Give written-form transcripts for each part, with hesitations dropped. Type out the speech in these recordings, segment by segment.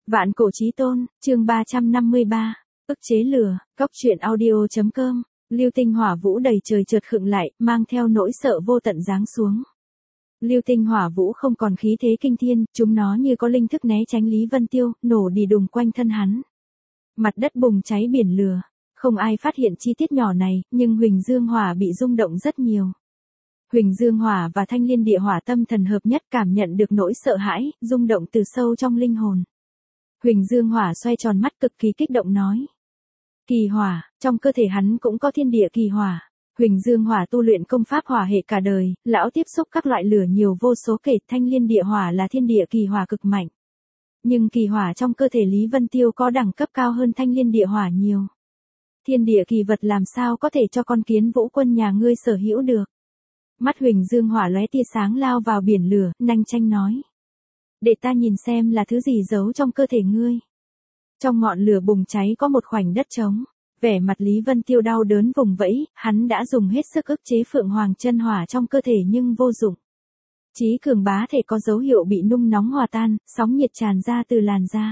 Vạn cổ chí tôn, chương 353, ức chế lửa, góc truyện audio.com, lưu tinh hỏa vũ đầy trời chợt khựng lại, mang theo nỗi sợ vô tận giáng xuống. Lưu tinh hỏa vũ không còn khí thế kinh thiên, chúng nó như có linh thức né tránh Lý Vân Tiêu, nổ đi đùng quanh thân hắn. Mặt đất bùng cháy biển lửa, không ai phát hiện chi tiết nhỏ này, nhưng Huỳnh Dương Hỏa bị rung động rất nhiều. Huỳnh Dương Hỏa và Thanh Liên Địa Hỏa tâm thần hợp nhất, cảm nhận được nỗi sợ hãi, rung động từ sâu trong linh hồn. Huỳnh Dương Hỏa xoay tròn mắt cực kỳ kích động nói. Kỳ hỏa, trong cơ thể hắn cũng có thiên địa kỳ hỏa. Huỳnh Dương Hỏa tu luyện công pháp hỏa hệ cả đời, lão tiếp xúc các loại lửa nhiều vô số kể. Thanh Liên Địa Hỏa là thiên địa kỳ hỏa cực mạnh. Nhưng kỳ hỏa trong cơ thể Lý Vân Tiêu có đẳng cấp cao hơn Thanh Liên Địa Hỏa nhiều. Thiên địa kỳ vật làm sao có thể cho con kiến Vũ Quân nhà ngươi sở hữu được. Mắt Huỳnh Dương Hỏa lóe tia sáng lao vào biển lửa, nhanh chanh nói. Để ta nhìn xem là thứ gì giấu trong cơ thể ngươi. Trong ngọn lửa bùng cháy có một khoảnh đất trống. Vẻ mặt Lý Vân Tiêu đau đớn vùng vẫy, hắn đã dùng hết sức ức chế Phượng Hoàng chân hỏa trong cơ thể nhưng vô dụng. Chí cường bá thể có dấu hiệu bị nung nóng hòa tan, sóng nhiệt tràn ra từ làn da.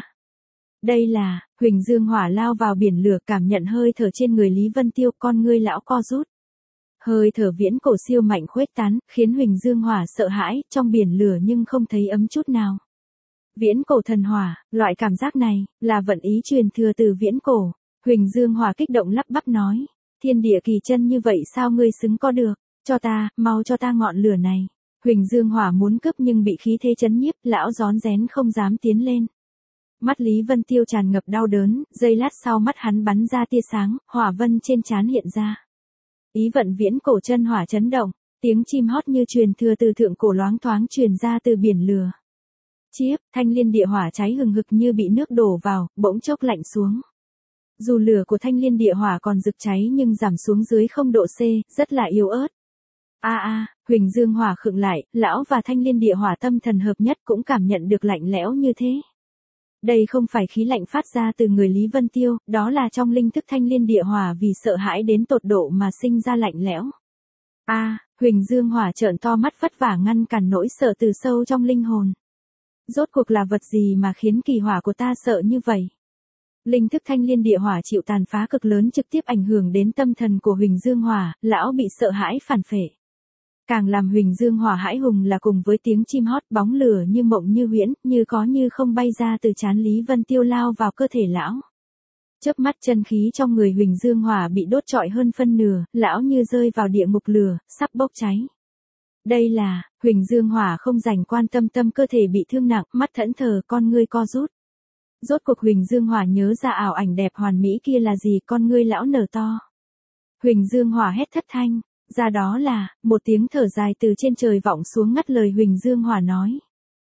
Đây là, Huỳnh Dương Hỏa lao vào biển lửa, cảm nhận hơi thở trên người Lý Vân Tiêu, con ngươi lão co rút. Hơi thở viễn cổ siêu mạnh khuếch tán, khiến Huỳnh Dương Hỏa sợ hãi, trong biển lửa nhưng không thấy ấm chút nào. Viễn cổ thần hỏa, loại cảm giác này, là vận ý truyền thừa từ viễn cổ. Huỳnh Dương Hỏa kích động lắp bắp nói, thiên địa kỳ chân như vậy sao ngươi xứng có được, cho ta, mau cho ta ngọn lửa này. Huỳnh Dương Hỏa muốn cướp nhưng bị khí thế chấn nhiếp, lão rón rén không dám tiến lên. Mắt Lý Vân Tiêu tràn ngập đau đớn, giây lát sau mắt hắn bắn ra tia sáng, hỏa vân trên trán hiện ra. Ý vận viễn cổ chân hỏa chấn động, tiếng chim hót như truyền thừa từ thượng cổ loáng thoáng truyền ra từ biển lửa. Chiếp, Thanh Liên Địa Hỏa cháy hừng hực như bị nước đổ vào, bỗng chốc lạnh xuống. Dù lửa của Thanh Liên Địa Hỏa còn rực cháy nhưng giảm xuống dưới 0 độ C, rất là yếu ớt. Huỳnh Dương Hỏa khựng lại, lão và Thanh Liên Địa Hỏa tâm thần hợp nhất cũng cảm nhận được lạnh lẽo như thế. Đây không phải khí lạnh phát ra từ người Lý Vân Tiêu, đó là trong linh thức Thanh Liên Địa Hỏa vì sợ hãi đến tột độ mà sinh ra lạnh lẽo. Huỳnh Dương Hỏa trợn to mắt vất vả ngăn cản nỗi sợ từ sâu trong linh hồn. Rốt cuộc là vật gì mà khiến kỳ hỏa của ta sợ như vậy? Linh thức Thanh Liên Địa Hỏa chịu tàn phá cực lớn trực tiếp ảnh hưởng đến tâm thần của Huỳnh Dương Hỏa, lão bị sợ hãi phản phệ. Càng làm Huỳnh Dương Hỏa hãi hùng là cùng với tiếng chim hót, bóng lửa như mộng như huyễn, như có như không bay ra từ trán Lý Vân Tiêu lao vào cơ thể lão. Chớp mắt chân khí trong người Huỳnh Dương Hỏa bị đốt trọi hơn phân nửa, lão như rơi vào địa ngục lửa, sắp bốc cháy. Đây là, Huỳnh Dương Hỏa không dành quan tâm tâm cơ thể bị thương nặng, mắt thẫn thờ, con ngươi co rút. Rốt cuộc Huỳnh Dương Hỏa nhớ ra ảo ảnh đẹp hoàn mỹ kia là gì, con ngươi lão nở to. Huỳnh Dương Hỏa hét thất thanh, ra đó là, một tiếng thở dài từ trên trời vọng xuống ngắt lời Huỳnh Dương Hỏa nói.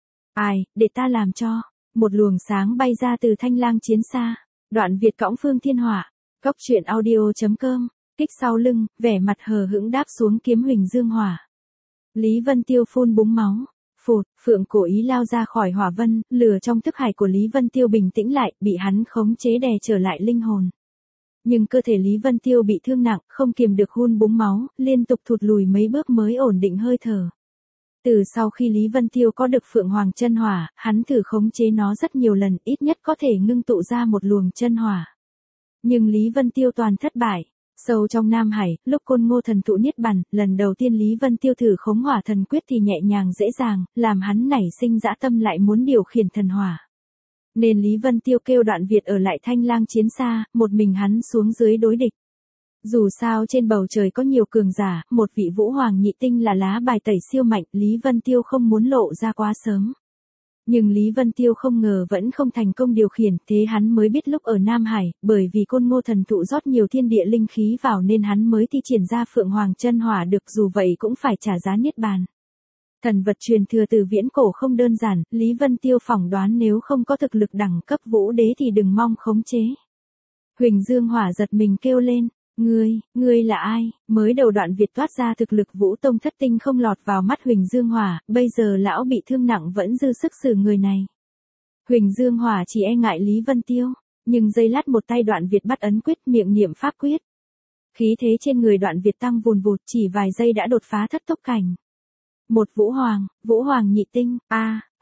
Để ta làm cho, một luồng sáng bay ra từ thanh lang chiến xa, đoạn Việt cõng Phương Thiên Hỏa, góc truyện audio.com, kích sau lưng, vẻ mặt hờ hững đáp xuống kiếm Huỳnh Dương Hỏa. Lý Vân Tiêu phun búng máu. Phụt, phượng cổ ý lao ra khỏi hỏa vân, lửa trong thức hải của Lý Vân Tiêu bình tĩnh lại, bị hắn khống chế đè trở lại linh hồn. Nhưng cơ thể Lý Vân Tiêu bị thương nặng, không kiềm được hun búng máu, liên tục thụt lùi mấy bước mới ổn định hơi thở. Từ sau khi Lý Vân Tiêu có được Phượng Hoàng chân hỏa, hắn thử khống chế nó rất nhiều lần, ít nhất có thể ngưng tụ ra một luồng chân hỏa. Nhưng Lý Vân Tiêu toàn thất bại. Sâu trong Nam Hải, lúc Côn Ngô thần thụ niết bàn, lần đầu tiên Lý Vân Tiêu thử khống hỏa thần quyết thì nhẹ nhàng dễ dàng, làm hắn nảy sinh dã tâm lại muốn điều khiển thần hỏa. Nên Lý Vân Tiêu kêu Đoạn Việt ở lại Thanh Lang chiến xa, một mình hắn xuống dưới đối địch. Dù sao trên bầu trời có nhiều cường giả, một vị Vũ Hoàng nhị tinh là lá bài tẩy siêu mạnh, Lý Vân Tiêu không muốn lộ ra quá sớm. Nhưng Lý Vân Tiêu không ngờ vẫn không thành công điều khiển, thế hắn mới biết lúc ở Nam Hải, bởi vì Côn Ngô thần thụ rót nhiều thiên địa linh khí vào nên hắn mới thi triển ra Phượng Hoàng chân hỏa được, dù vậy cũng phải trả giá niết bàn. Thần vật truyền thừa từ viễn cổ không đơn giản, Lý Vân Tiêu phỏng đoán nếu không có thực lực đẳng cấp Vũ Đế thì đừng mong khống chế. Huỳnh Dương Hỏa giật mình kêu lên. Ngươi là ai? Mới đầu Đoạn Việt toát ra thực lực Vũ Tông thất tinh không lọt vào mắt Huỳnh Dương Hỏa, bây giờ lão bị thương nặng vẫn dư sức xử người này. Huỳnh Dương Hỏa chỉ e ngại Lý Vân Tiêu, nhưng giây lát một tay Đoạn Việt bắt ấn quyết, miệng niệm pháp quyết. Khí thế trên người Đoạn Việt tăng vùn vụt, chỉ vài giây đã đột phá thất tốc cảnh. Một Vũ Hoàng nhị tinh,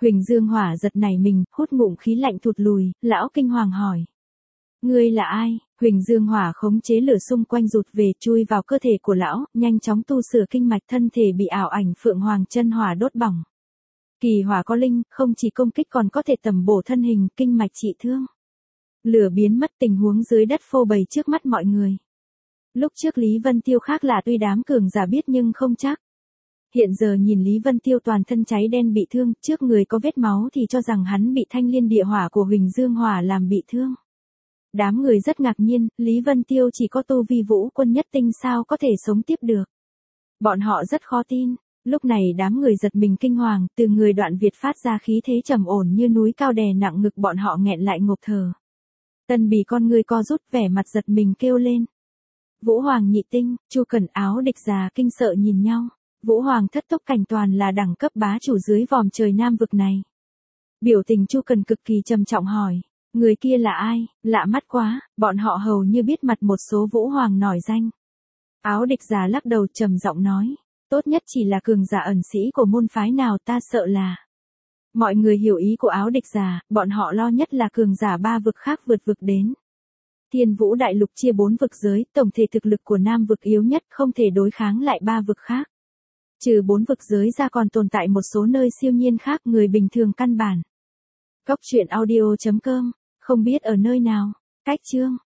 Huỳnh Dương Hỏa giật nảy mình, hút ngụm khí lạnh thụt lùi, lão kinh hoàng hỏi. Ngươi là ai? Huỳnh Dương Hỏa khống chế lửa xung quanh rụt về chui vào cơ thể của lão, nhanh chóng tu sửa kinh mạch thân thể bị ảo ảnh Phượng Hoàng chân hỏa đốt bỏng. Kỳ hỏa có linh, không chỉ công kích còn có thể tầm bổ thân hình, kinh mạch trị thương. Lửa biến mất tình huống dưới đất phô bày trước mắt mọi người. Lúc trước Lý Vân Tiêu khác là tuy đám cường giả biết nhưng không chắc. Hiện giờ nhìn Lý Vân Tiêu toàn thân cháy đen bị thương, trước người có vết máu thì cho rằng hắn bị thanh liên địa hỏa của Huỳnh Dương Hỏa làm bị thương. Đám người rất ngạc nhiên, Lý Vân Tiêu chỉ có tu vi vũ quân nhất tinh sao có thể sống tiếp được. Bọn họ rất khó tin, lúc này đám người giật mình kinh hoàng, từ người Đoạn Việt phát ra khí thế trầm ổn như núi cao đè nặng ngực bọn họ nghẹn lại ngộp thở. Tân Bì con người co rút vẻ mặt giật mình kêu lên. Vũ Hoàng nhị tinh, Chu Cẩn Áo Địch già kinh sợ nhìn nhau. Vũ Hoàng thất tốc cảnh toàn là đẳng cấp bá chủ dưới vòm trời Nam vực này. Biểu tình Chu Cần cực kỳ trầm trọng hỏi. Người kia là ai? Lạ mắt quá, bọn họ hầu như biết mặt một số Vũ Hoàng nổi danh. Áo Địch già lắc đầu trầm giọng nói. Tốt nhất chỉ là cường giả ẩn sĩ của môn phái nào ta sợ là. Mọi người hiểu ý của Áo Địch già, bọn họ lo nhất là cường giả ba vực khác vượt vực đến. Thiên Vũ Đại Lục chia 4 vực giới, tổng thể thực lực của Nam vực yếu nhất không thể đối kháng lại 3 vực khác. Trừ 4 vực giới ra còn tồn tại một số nơi siêu nhiên khác người bình thường căn bản. Góc truyện audio.com, không biết ở nơi nào, cách chương.